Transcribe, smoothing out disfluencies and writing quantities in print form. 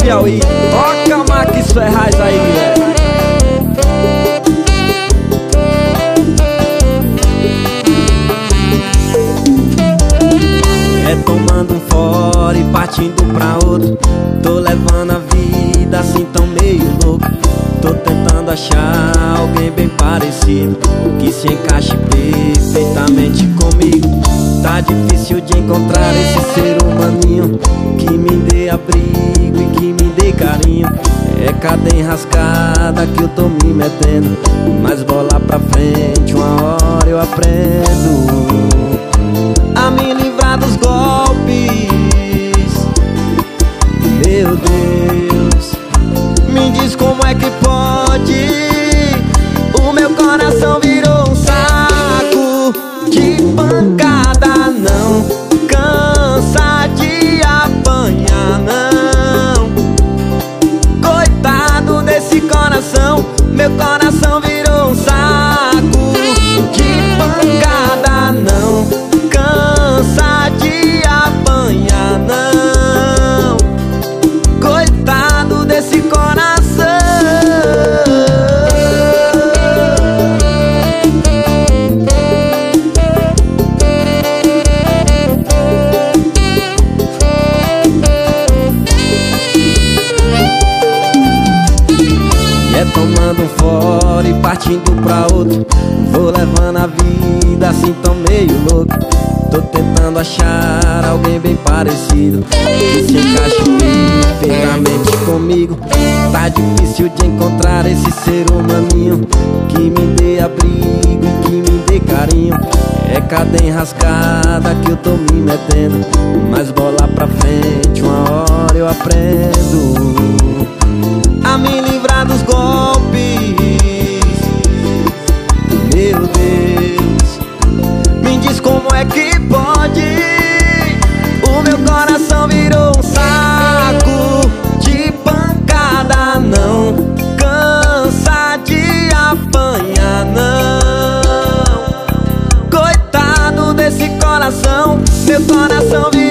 Piauí. Toca Max Ferraz aí, mulher. É tomando um fora e partindo pra outro. Tô levando a vida assim tão meio louco. Tô tentando achar alguém bem parecido, que se encaixe perfeitamente comigo. Tá difícil de encontrar esse ser humaninho que me dê abrigo e que me dê carinho. É cada enrascada que eu tô me metendo, mas bola pra frente, uma hora eu aprendo a me livrar dos golpes. Meu Deus, me diz como é que pode. O meu coração virou um saco de pancada, não cansa de apanhar, não. Coitado desse coração, meu coração virou um saco de pancada, não cansa de apanhar, não. Coitado desse coração. É tomando um fora e partindo pra outro. Vou levando a vida assim tão meio louco. Tô tentando achar alguém bem parecido, que se encaixe perfeitamente comigo. Tá difícil de encontrar esse ser humaninho que me dê abrigo e que me dê carinho. É cada enrascada que eu tô me metendo, mas bola pra frente, uma hora eu aprendo a me livrar dos golpes. Meu Deus, me diz como é que pode. O meu coração virou um saco de pancada, não cansa de apanhar, não. Coitado desse coração, meu coração virou